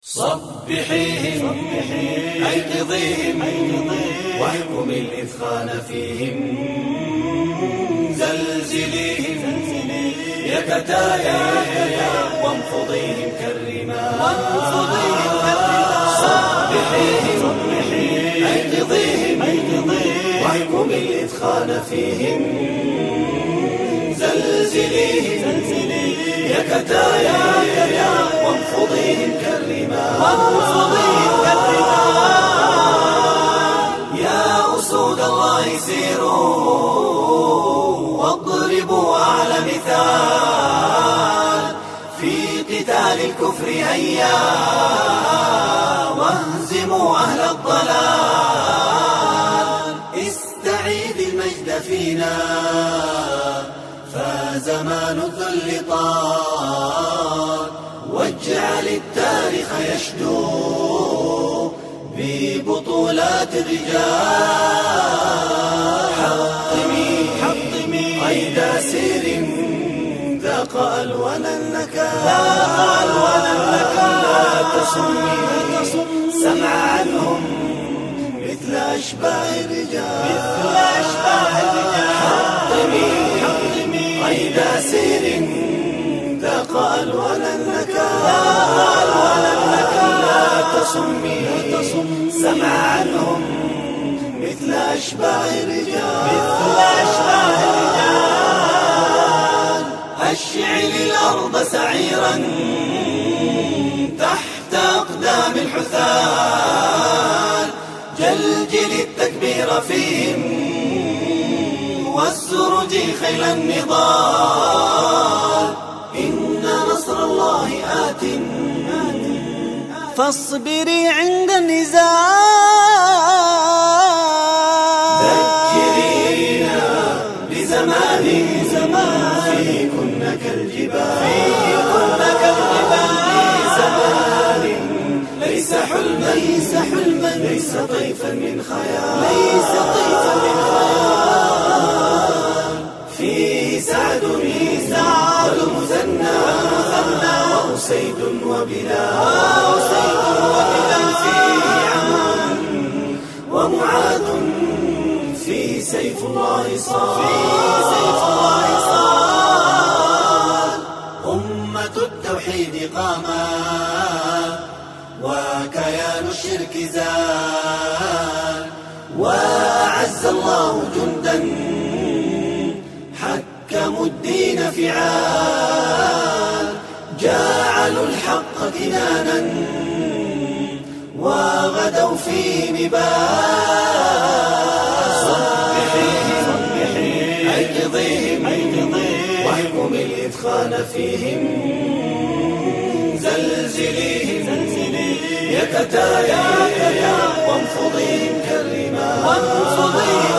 صبحيهم أيقظيهم واحكم الإثخان فيهم زلزليهم يا كتايا وانفضيهم كالرمال صبحيهم أيقظيهم واحكم الإثخان فيهم زلزليهم يا كتايا وانفضيهم كالرمال يا أسود الله سيروا واضربوا أعلى مثال في قتال الكفر هيا واهزموا أهل الضلال استعيد المجد فينا فزمان الذل طال واجعل التاريخ يشدو ببطولات الرجال حطمي قيد سير ذاق ألوان النكال لا تصمي سمع عنهم مثل أشباه الرجال حطمي قيد سير ذاق ألوان النكال لا تصمي سمع عنهم مثل أشباه الرجال أشعل الأرض سعيرا تحت أقدام الحثال جلجل التكبير فيهم والسرج خيل النضال إن نصر الله آت فاصبري عند النزال ذكرينا بزمان فيه كنا كالجبال زمان ليس حلما ليس طيفا من خيال فيه سعد والمثنى وأسيد وبلال فيه عمرو ومعاذ فيه سيف الله صال أمة التوحيد قامت وكيان الشرك زال وأعز الله جندا حكموا الدين فعال جعلوا الحق كنانا وغدوا فيه نبال صبحيهم أيقظيهم واحكم الإثخان فيهم زلزليهم يا كتايا وانفضيهم كالرمال